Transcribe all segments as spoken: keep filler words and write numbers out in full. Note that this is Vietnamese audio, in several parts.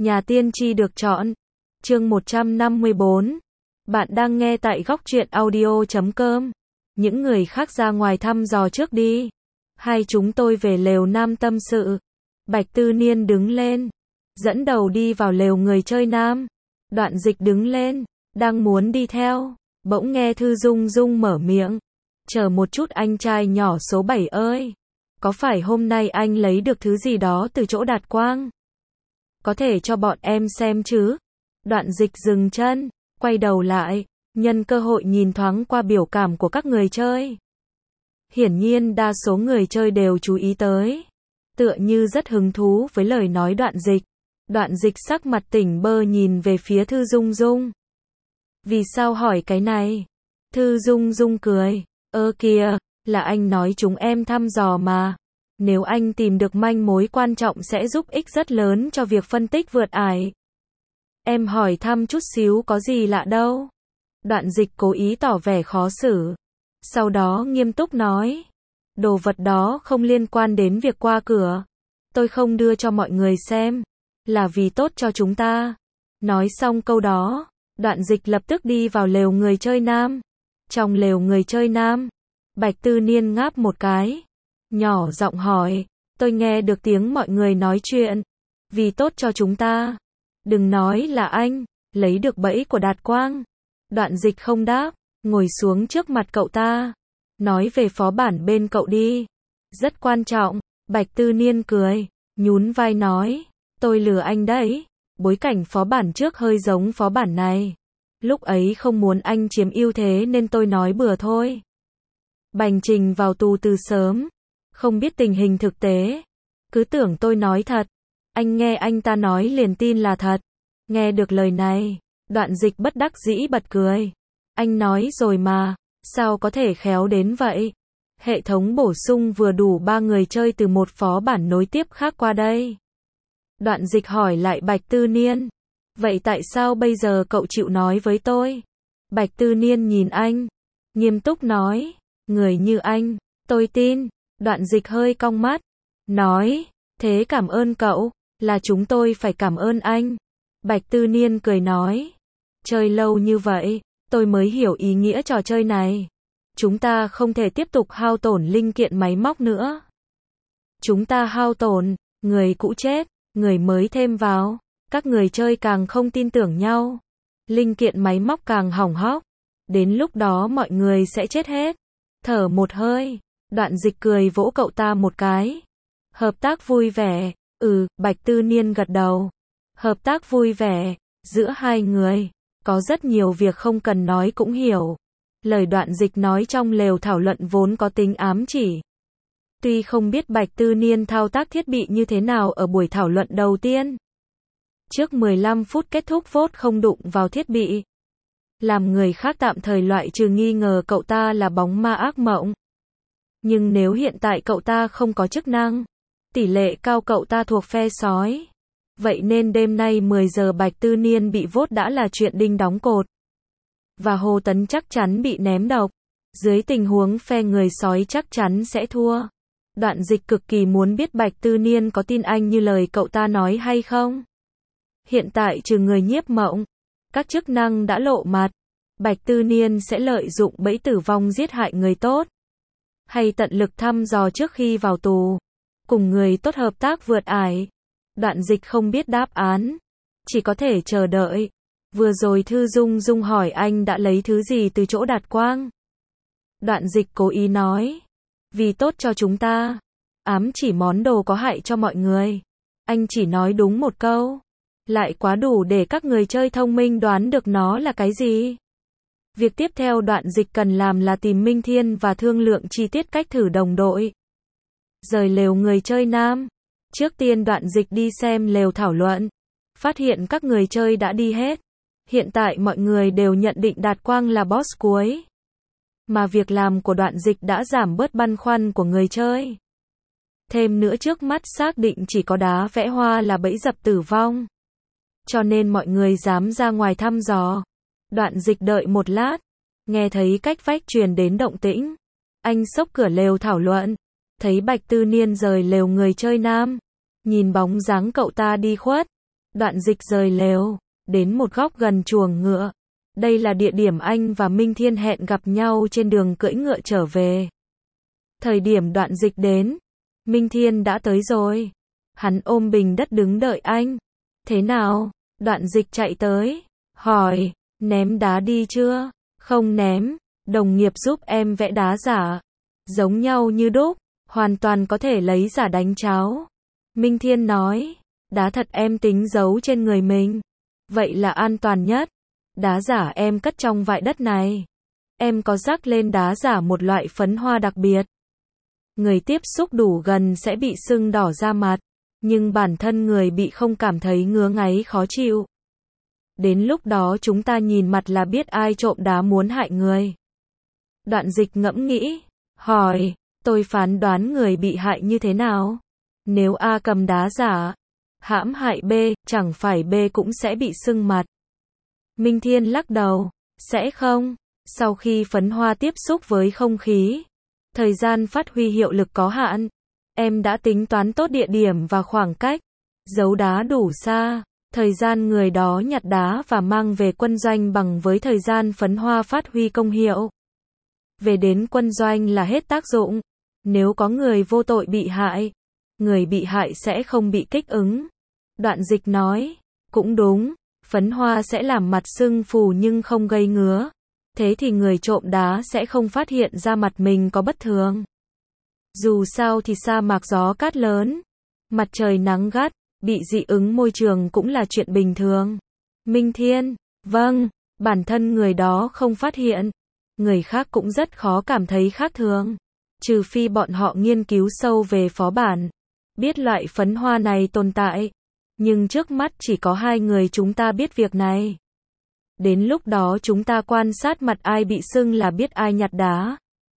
Nhà tiên tri được chọn. Chương một trăm năm mươi bốn. Bạn đang nghe tại góc truyện audio chấm com. Những người khác ra ngoài thăm dò trước đi. Hai chúng tôi về lều nam tâm sự. Bạch Tư Niên đứng lên, dẫn đầu đi vào lều người chơi nam. Đoạn Dịch đứng lên, đang muốn đi theo, bỗng nghe Thư Dung Dung mở miệng. Chờ một chút anh trai nhỏ số bảy ơi. Có phải hôm nay anh lấy được thứ gì đó từ chỗ Đạt Quang? Có thể cho bọn em xem chứ? Đoạn Dịch dừng chân, quay đầu lại, nhân cơ hội nhìn thoáng qua biểu cảm của các người chơi. Hiển nhiên đa số người chơi đều chú ý tới, tựa như rất hứng thú với lời nói Đoạn Dịch. Đoạn Dịch sắc mặt tỉnh bơ nhìn về phía Thư Dung Dung. Vì sao hỏi cái này? Thư Dung Dung cười, ơ kìa, là anh nói chúng em thăm dò mà. Nếu anh tìm được manh mối quan trọng sẽ giúp ích rất lớn cho việc phân tích vượt ải. Em hỏi thăm chút xíu có gì lạ đâu. Đoạn Dịch cố ý tỏ vẻ khó xử. Sau đó nghiêm túc nói. Đồ vật đó không liên quan đến việc qua cửa. Tôi không đưa cho mọi người xem. Là vì tốt cho chúng ta. Nói xong câu đó, Đoạn Dịch lập tức đi vào lều người chơi nam. Trong lều người chơi nam, Bạch Tư Niên ngáp một cái, nhỏ giọng hỏi, tôi nghe được tiếng mọi người nói chuyện. Vì tốt cho chúng ta. Đừng nói là anh lấy được bẫy của Đạt Quang. Đoạn Dịch không đáp, ngồi xuống trước mặt cậu ta. Nói về phó bản bên cậu đi. Rất quan trọng. Bạch Tư Niên cười, nhún vai nói, tôi lừa anh đấy. Bối cảnh phó bản trước hơi giống phó bản này. Lúc ấy không muốn anh chiếm ưu thế nên tôi nói bừa thôi. Bành Trình vào tù từ sớm, không biết tình hình thực tế. Cứ tưởng tôi nói thật. Anh nghe anh ta nói liền tin là thật. Nghe được lời này, Đoạn Dịch bất đắc dĩ bật cười. Anh nói rồi mà, sao có thể khéo đến vậy? Hệ thống bổ sung vừa đủ ba người chơi từ một phó bản nối tiếp khác qua đây. Đoạn Dịch hỏi lại Bạch Tư Niên. Vậy tại sao bây giờ cậu chịu nói với tôi? Bạch Tư Niên nhìn anh, nghiêm túc nói, người như anh, tôi tin. Đoạn Dịch hơi cong mắt, nói, thế cảm ơn cậu, là chúng tôi phải cảm ơn anh. Bạch Tư Niên cười nói, chơi lâu như vậy, tôi mới hiểu ý nghĩa trò chơi này. Chúng ta không thể tiếp tục hao tổn linh kiện máy móc nữa. Chúng ta hao tổn, người cũ chết, người mới thêm vào, các người chơi càng không tin tưởng nhau. Linh kiện máy móc càng hỏng hóc. Đến lúc đó mọi người sẽ chết hết. Thở một hơi, Đoạn Dịch cười vỗ cậu ta một cái. Hợp tác vui vẻ. Ừ, Bạch Tư Niên gật đầu. Hợp tác vui vẻ. Giữa hai người, có rất nhiều việc không cần nói cũng hiểu. Lời Đoạn Dịch nói trong lều thảo luận vốn có tính ám chỉ. Tuy không biết Bạch Tư Niên thao tác thiết bị như thế nào ở buổi thảo luận đầu tiên. Trước mười lăm phút kết thúc vote không đụng vào thiết bị. Làm người khác tạm thời loại trừ nghi ngờ cậu ta là bóng ma ác mộng. Nhưng nếu hiện tại cậu ta không có chức năng, tỷ lệ cao cậu ta thuộc phe sói. Vậy nên đêm nay mười giờ Bạch Tư Niên bị vote đã là chuyện đinh đóng cột. Và Hồ Tấn chắc chắn bị ném độc. Dưới tình huống phe người sói chắc chắn sẽ thua. Đoạn Dịch cực kỳ muốn biết Bạch Tư Niên có tin anh như lời cậu ta nói hay không. Hiện tại trừ người nhiếp mộng, các chức năng đã lộ mặt. Bạch Tư Niên sẽ lợi dụng bẫy tử vong giết hại người tốt, hay tận lực thăm dò trước khi vào tù, cùng người tốt hợp tác vượt ải. Đoạn Dịch không biết đáp án, chỉ có thể chờ đợi. Vừa rồi Thư Dung Dung hỏi anh đã lấy thứ gì từ chỗ Đạt Quang. Đoạn Dịch cố ý nói, vì tốt cho chúng ta, ám chỉ món đồ có hại cho mọi người. Anh chỉ nói đúng một câu, lại quá đủ để các người chơi thông minh đoán được nó là cái gì. Việc tiếp theo Đoạn Dịch cần làm là tìm Minh Thiên và thương lượng chi tiết cách thử đồng đội. Rời lều người chơi nam. Trước tiên Đoạn Dịch đi xem lều thảo luận. Phát hiện các người chơi đã đi hết. Hiện tại mọi người đều nhận định Đạt Quang là boss cuối. Mà việc làm của Đoạn Dịch đã giảm bớt băn khoăn của người chơi. Thêm nữa trước mắt xác định chỉ có đá vẽ hoa là bẫy dập tử vong. Cho nên mọi người dám ra ngoài thăm dò. Đoạn Dịch đợi một lát, nghe thấy cách vách truyền đến động tĩnh. Anh xốc cửa lều thảo luận, thấy Bạch Tư Niên rời lều người chơi nam. Nhìn bóng dáng cậu ta đi khuất, Đoạn Dịch rời lều, đến một góc gần chuồng ngựa. Đây là địa điểm anh và Minh Thiên hẹn gặp nhau trên đường cưỡi ngựa trở về. Thời điểm Đoạn Dịch đến, Minh Thiên đã tới rồi. Hắn ôm bình đất đứng đợi anh. Thế nào? Đoạn Dịch chạy tới, hỏi, ném đá đi chưa? Không ném, đồng nghiệp giúp em vẽ đá giả. Giống nhau như đúc, hoàn toàn có thể lấy giả đánh cháo. Minh Thiên nói, đá thật em tính giấu trên người mình. Vậy là an toàn nhất. Đá giả em cất trong vại đất này. Em có rắc lên đá giả một loại phấn hoa đặc biệt. Người tiếp xúc đủ gần sẽ bị sưng đỏ da mặt, nhưng bản thân người bị không cảm thấy ngứa ngáy khó chịu. Đến lúc đó chúng ta nhìn mặt là biết ai trộm đá muốn hại người. Đoạn Dịch ngẫm nghĩ, hỏi, tôi phán đoán người bị hại như thế nào? Nếu A cầm đá giả, hãm hại B, chẳng phải B cũng sẽ bị sưng mặt. Minh Thiên lắc đầu, sẽ không. Sau khi phấn hoa tiếp xúc với không khí, thời gian phát huy hiệu lực có hạn. Em đã tính toán tốt địa điểm và khoảng cách, giấu đá đủ xa, thời gian người đó nhặt đá và mang về quân doanh bằng với thời gian phấn hoa phát huy công hiệu. Về đến quân doanh là hết tác dụng. Nếu có người vô tội bị hại, người bị hại sẽ không bị kích ứng. Đoạn Dịch nói, cũng đúng, phấn hoa sẽ làm mặt sưng phù nhưng không gây ngứa. Thế thì người trộm đá sẽ không phát hiện ra mặt mình có bất thường. Dù sao thì sa mạc gió cát lớn, mặt trời nắng gắt, bị dị ứng môi trường cũng là chuyện bình thường. Minh Thiên, vâng, bản thân người đó không phát hiện, người khác cũng rất khó cảm thấy khác thường. Trừ phi bọn họ nghiên cứu sâu về phó bản, biết loại phấn hoa này tồn tại. Nhưng trước mắt chỉ có hai người chúng ta biết việc này. Đến lúc đó chúng ta quan sát mặt ai bị sưng là biết ai nhặt đá.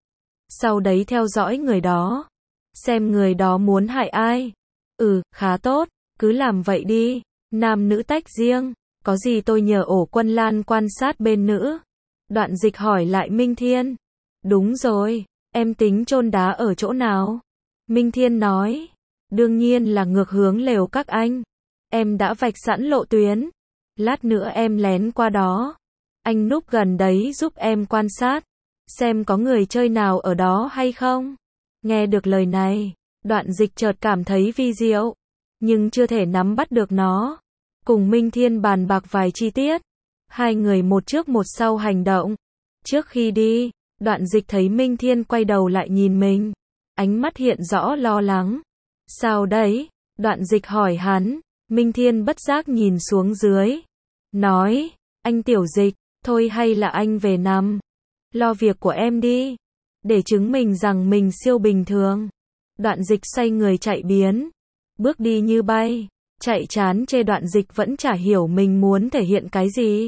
Sau đấy theo dõi người đó, xem người đó muốn hại ai. Ừ, khá tốt, cứ làm vậy đi. Nam nữ tách riêng, có gì tôi nhờ ổ Quân Lan quan sát bên nữ. Đoạn Dịch hỏi lại Minh Thiên. Đúng rồi, em tính chôn đá ở chỗ nào? Minh Thiên nói, đương nhiên là ngược hướng lều các anh. Em đã vạch sẵn lộ tuyến. Lát nữa em lén qua đó. Anh núp gần đấy giúp em quan sát, xem có người chơi nào ở đó hay không. Nghe được lời này, Đoạn Dịch chợt cảm thấy vi diệu, nhưng chưa thể nắm bắt được nó. Cùng Minh Thiên bàn bạc vài chi tiết. Hai người một trước một sau hành động. Trước khi đi, Đoạn Dịch thấy Minh Thiên quay đầu lại nhìn mình. Ánh mắt hiện rõ lo lắng. Sao đấy? Đoạn Dịch hỏi hắn. Minh Thiên bất giác nhìn xuống dưới. Nói, anh Tiểu Dịch, thôi hay là anh về nằm. Lo việc của em đi. Để chứng minh rằng mình siêu bình thường. Đoạn Dịch xoay người chạy biến. Bước đi như bay. Chạy chán chê. Đoạn Dịch vẫn chả hiểu mình muốn thể hiện cái gì.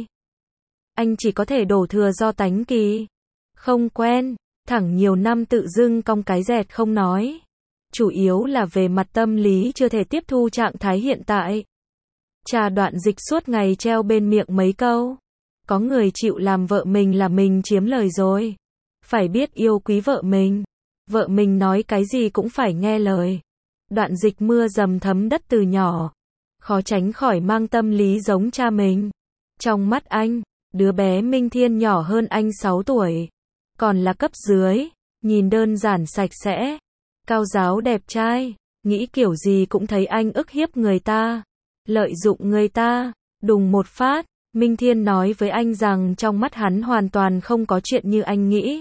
Anh chỉ có thể đổ thừa do tánh kỳ. Không quen. Thẳng nhiều năm tự dưng cong cái dẹt không nói. Chủ yếu là về mặt tâm lý chưa thể tiếp thu trạng thái hiện tại. Cha Đoạn Dịch suốt ngày treo bên miệng mấy câu. Có người chịu làm vợ mình là mình chiếm lời rồi. Phải biết yêu quý vợ mình. Vợ mình nói cái gì cũng phải nghe lời. Đoạn Dịch mưa dầm thấm đất từ nhỏ. Khó tránh khỏi mang tâm lý giống cha mình. Trong mắt anh, đứa bé Minh Thiên nhỏ hơn anh sáu tuổi. Còn là cấp dưới. Nhìn đơn giản sạch sẽ. Cao giáo đẹp trai. Nghĩ kiểu gì cũng thấy anh ức hiếp người ta. Lợi dụng người ta. Đùng một phát, Minh Thiên nói với anh rằng trong mắt hắn hoàn toàn không có chuyện như anh nghĩ.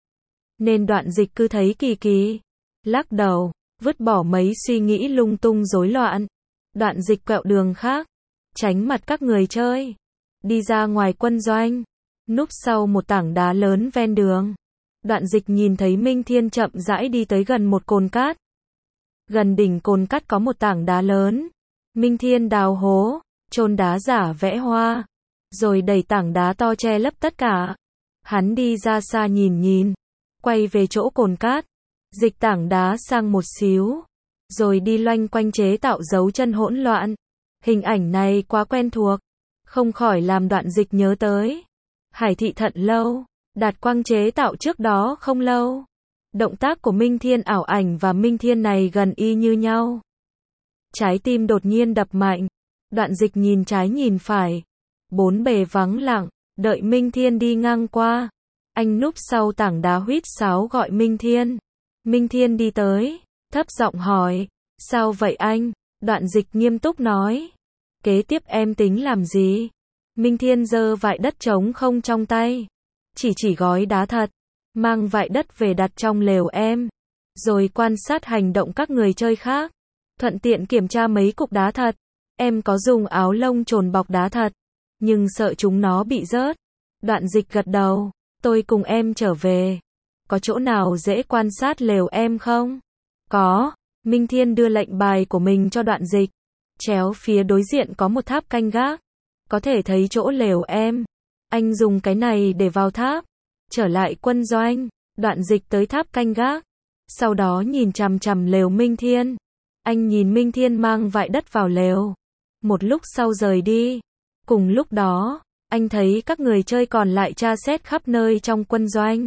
Nên Đoạn Dịch cứ thấy kỳ kỳ. Lắc đầu, vứt bỏ mấy suy nghĩ lung tung rối loạn. Đoạn Dịch quẹo đường khác. Tránh mặt các người chơi. Đi ra ngoài quân doanh. Núp sau một tảng đá lớn ven đường. Đoạn Dịch nhìn thấy Minh Thiên chậm rãi đi tới gần một cồn cát. Gần đỉnh cồn cát có một tảng đá lớn. Minh Thiên đào hố, chôn đá giả vẽ hoa, rồi đẩy tảng đá to che lấp tất cả. Hắn đi ra xa nhìn nhìn, quay về chỗ cồn cát, dịch tảng đá sang một xíu, rồi đi loanh quanh chế tạo dấu chân hỗn loạn. Hình ảnh này quá quen thuộc, không khỏi làm Đoạn Dịch nhớ tới Hải Thị Thận Lâu, Đạt Quang chế tạo trước đó không lâu. Động tác của Minh Thiên ảo ảnh và Minh Thiên này gần y như nhau. Trái tim đột nhiên đập mạnh. Đoạn Dịch nhìn trái nhìn phải. Bốn bề vắng lặng, đợi Minh Thiên đi ngang qua. Anh núp sau tảng đá huýt sáo gọi Minh Thiên. Minh Thiên đi tới, thấp giọng hỏi, sao vậy anh? Đoạn Dịch nghiêm túc nói, kế tiếp em tính làm gì? Minh Thiên giơ vại đất trống không trong tay, chỉ chỉ gói đá thật, mang vại đất về đặt trong lều em, rồi quan sát hành động các người chơi khác, thuận tiện kiểm tra mấy cục đá thật. Em có dùng áo lông trồn bọc đá thật, nhưng sợ chúng nó bị rớt. Đoạn Dịch gật đầu, tôi cùng em trở về. Có chỗ nào dễ quan sát lều em không? Có. Minh Thiên đưa lệnh bài của mình cho Đoạn Dịch. Chéo phía đối diện có một tháp canh gác. Có thể thấy chỗ lều em. Anh dùng cái này để vào tháp. Trở lại quân doanh. Đoạn Dịch tới tháp canh gác. Sau đó nhìn chằm chằm lều Minh Thiên. Anh nhìn Minh Thiên mang vại đất vào lều. Một lúc sau rời đi. Cùng lúc đó, anh thấy các người chơi còn lại tra xét khắp nơi trong quân doanh.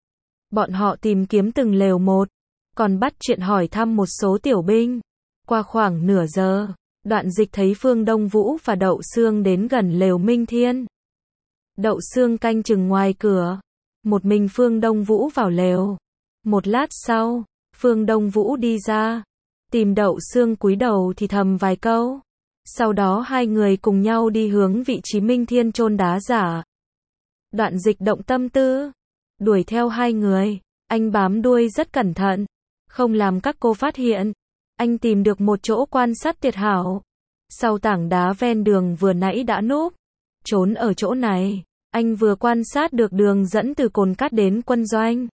Bọn họ tìm kiếm từng lều một, còn bắt chuyện hỏi thăm một số tiểu binh. Qua khoảng nửa giờ, Đoạn Dịch thấy Phương Đông Vũ và Đậu Xương đến gần lều Minh Thiên. Đậu Xương canh chừng ngoài cửa. Một mình Phương Đông Vũ vào lều. Một lát sau, Phương Đông Vũ đi ra. Tìm Đậu Xương cúi đầu thì thầm vài câu. Sau đó hai người cùng nhau đi hướng vị trí Minh Thiên chôn đá giả. Đoạn Dịch động tâm tư, đuổi theo hai người, anh bám đuôi rất cẩn thận, không làm các cô phát hiện. Anh tìm được một chỗ quan sát tuyệt hảo. Sau tảng đá ven đường vừa nãy đã núp, trốn ở chỗ này, anh vừa quan sát được đường dẫn từ cồn cát đến quân doanh,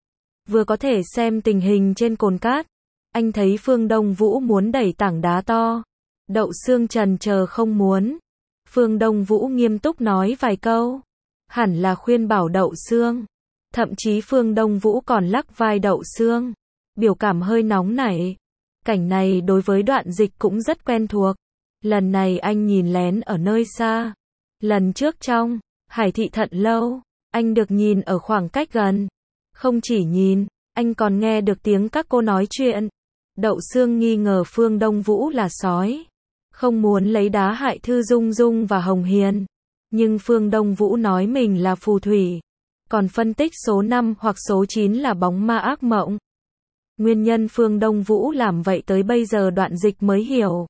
vừa có thể xem tình hình trên cồn cát. Anh thấy Phương Đông Vũ muốn đẩy tảng đá to. Đậu Xương trần chờ không muốn. Phương Đông Vũ nghiêm túc nói vài câu, hẳn là khuyên bảo Đậu Xương. Thậm chí Phương Đông Vũ còn lắc vai Đậu Xương, biểu cảm hơi nóng nảy. Cảnh này đối với Đoạn Dịch cũng rất quen thuộc. Lần này anh nhìn lén ở nơi xa. Lần trước trong Hải Thị Thận Lâu, anh được nhìn ở khoảng cách gần. Không chỉ nhìn, anh còn nghe được tiếng các cô nói chuyện. Đậu Xương nghi ngờ Phương Đông Vũ là sói, không muốn lấy đá hại Thư Dung Dung và Hồng Hiền. Nhưng Phương Đông Vũ nói mình là phù thủy, còn phân tích số năm hoặc số chín là bóng ma ác mộng. Nguyên nhân Phương Đông Vũ làm vậy tới bây giờ Đoạn Dịch mới hiểu.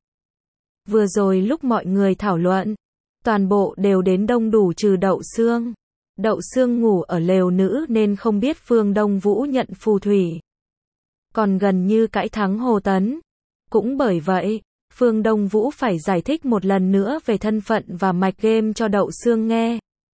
Vừa rồi lúc mọi người thảo luận, toàn bộ đều đến đông đủ trừ Đậu Xương. Đậu Xương ngủ ở lều nữ nên không biết Phương Đông Vũ nhận phù thủy, còn gần như cãi thắng Hồ Tấn. Cũng bởi vậy, Phương Đông Vũ phải giải thích một lần nữa về thân phận và mạch game cho Đậu Xương nghe.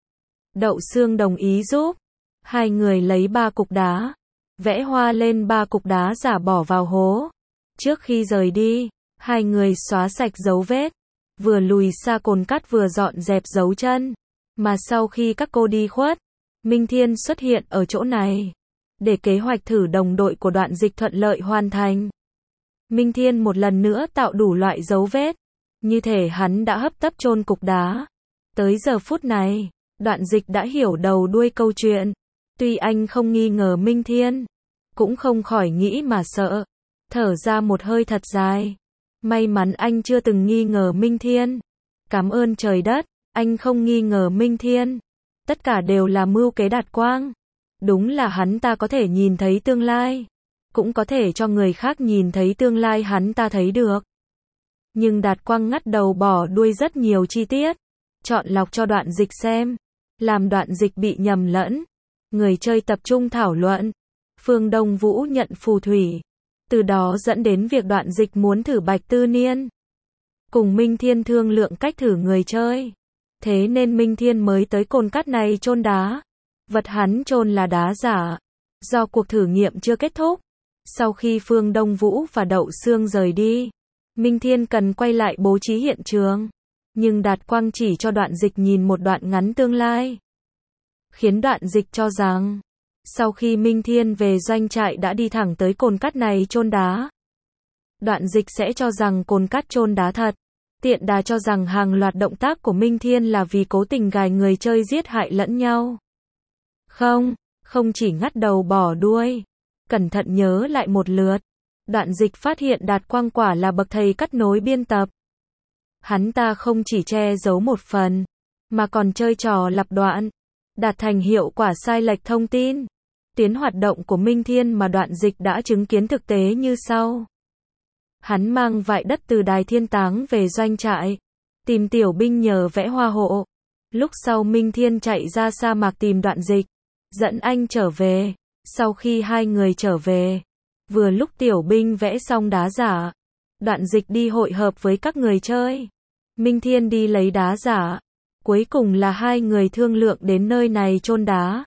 Đậu Xương đồng ý giúp. Hai người lấy ba cục đá, vẽ hoa lên ba cục đá giả bỏ vào hố. Trước khi rời đi, hai người xóa sạch dấu vết, vừa lùi xa cồn cát vừa dọn dẹp dấu chân. Mà sau khi các cô đi khuất, Minh Thiên xuất hiện ở chỗ này, để kế hoạch thử đồng đội của Đoạn Dịch thuận lợi hoàn thành. Minh Thiên một lần nữa tạo đủ loại dấu vết, như thể hắn đã hấp tấp chôn cục đá. Tới giờ phút này, Đoạn Dịch đã hiểu đầu đuôi câu chuyện. Tuy anh không nghi ngờ Minh Thiên, cũng không khỏi nghĩ mà sợ, thở ra một hơi thật dài. May mắn anh chưa từng nghi ngờ Minh Thiên. Cảm ơn trời đất, anh không nghi ngờ Minh Thiên. Tất cả đều là mưu kế Đạt Quang. Đúng là hắn ta có thể nhìn thấy tương lai, cũng có thể cho người khác nhìn thấy tương lai hắn ta thấy được. Nhưng Đạt Quang ngắt đầu bỏ đuôi rất nhiều chi tiết, chọn lọc cho Đoạn Dịch xem, làm Đoạn Dịch bị nhầm lẫn. Người chơi tập trung thảo luận, Phương Đông Vũ nhận phù thủy, từ đó dẫn đến việc Đoạn Dịch muốn thử Bạch Tư Niên. Cùng Minh Thiên thương lượng cách thử người chơi. Thế nên Minh Thiên mới tới cồn cát này chôn đá. Vật hắn chôn là đá giả. Do cuộc thử nghiệm chưa kết thúc, sau khi Phương Đông Vũ và Đậu Xương rời đi, Minh Thiên cần quay lại bố trí hiện trường. Nhưng Đạt Quang chỉ cho Đoạn Dịch nhìn một đoạn ngắn tương lai, khiến Đoạn Dịch cho rằng, sau khi Minh Thiên về doanh trại đã đi thẳng tới cồn cát này chôn đá. Đoạn Dịch sẽ cho rằng cồn cát chôn đá thật. Tiện đà cho rằng hàng loạt động tác của Minh Thiên là vì cố tình gài người chơi giết hại lẫn nhau. Không, không chỉ ngắt đầu bỏ đuôi. Cẩn thận nhớ lại một lượt, Đoạn Dịch phát hiện Đạt Quang quả là bậc thầy cắt nối biên tập. Hắn ta không chỉ che giấu một phần, mà còn chơi trò lặp đoạn, đạt thành hiệu quả sai lệch thông tin. Tuyến hoạt động của Minh Thiên mà Đoạn Dịch đã chứng kiến thực tế như sau. Hắn mang vại đất từ đài thiên táng về doanh trại, tìm Tiểu Binh nhờ vẽ hoa hộ. Lúc sau Minh Thiên chạy ra sa mạc tìm Đoạn Dịch, dẫn anh trở về. Sau khi hai người trở về, vừa lúc Tiểu Binh vẽ xong đá giả, Đoạn Dịch đi hội hợp với các người chơi. Minh Thiên đi lấy đá giả. Cuối cùng là hai người thương lượng đến nơi này chôn đá.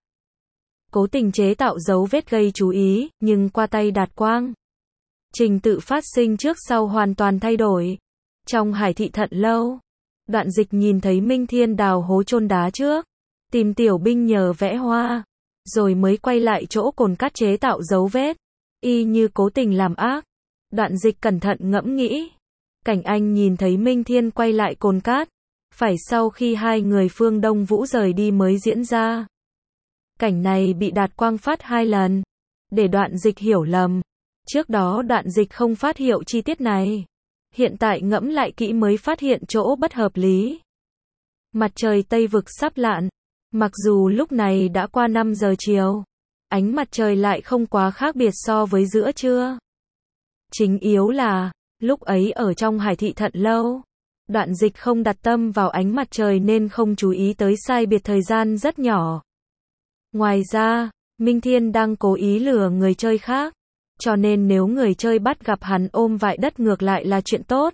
Cố tình chế tạo dấu vết gây chú ý, nhưng qua tay Đạt Quang. Trình tự phát sinh trước sau hoàn toàn thay đổi. Trong Hải Thị Thận Lâu, Đoạn Dịch nhìn thấy Minh Thiên đào hố chôn đá trước, tìm Tiểu Binh nhờ vẽ hoa, rồi mới quay lại chỗ cồn cát chế tạo dấu vết, y như cố tình làm ác. Đoạn Dịch cẩn thận ngẫm nghĩ, cảnh anh nhìn thấy Minh Thiên quay lại cồn cát, phải sau khi hai người Phương Đông Vũ rời đi mới diễn ra. Cảnh này bị Đạt Quang phát hai lần, để Đoạn Dịch hiểu lầm. Trước đó Đoạn Dịch không phát hiện chi tiết này. Hiện tại ngẫm lại kỹ mới phát hiện chỗ bất hợp lý. Mặt trời Tây Vực sắp lặn. Mặc dù lúc này đã qua năm giờ chiều, ánh mặt trời lại không quá khác biệt so với giữa trưa. Chính yếu là, lúc ấy ở trong Hải Thị Thận Lâu, Đoạn Dịch không đặt tâm vào ánh mặt trời nên không chú ý tới sai biệt thời gian rất nhỏ. Ngoài ra, Minh Thiên đang cố ý lừa người chơi khác, cho nên nếu người chơi bắt gặp hắn ôm vại đất ngược lại là chuyện tốt.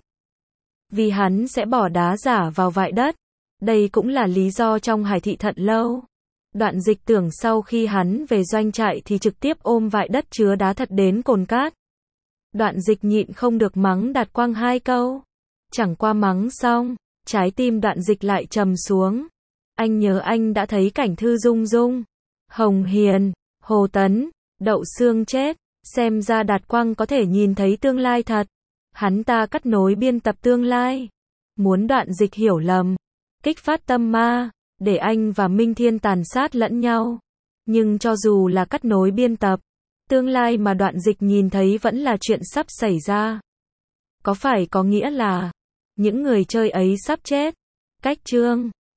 Vì hắn sẽ bỏ đá giả vào vại đất. Đây cũng là lý do trong Hải Thị Thận Lâu. Đoạn Dịch tưởng sau khi hắn về doanh trại thì trực tiếp ôm vại đất chứa đá thật đến cồn cát. Đoạn Dịch nhịn không được mắng Đạt Quang hai câu. Chẳng qua mắng xong, trái tim Đoạn Dịch lại trầm xuống. Anh nhớ anh đã thấy cảnh Thư Dung Dung, Hồng Hiền, Hồ Tấn, Đậu Xương chết. Xem ra Đạt Quang có thể nhìn thấy tương lai thật. Hắn ta cắt nối biên tập tương lai. Muốn Đoạn Dịch hiểu lầm, kích phát tâm ma, để anh và Minh Thiên tàn sát lẫn nhau. Nhưng cho dù là cắt nối biên tập, tương lai mà Đoạn Dịch nhìn thấy vẫn là chuyện sắp xảy ra. Có phải có nghĩa là những người chơi ấy sắp chết? Cách chương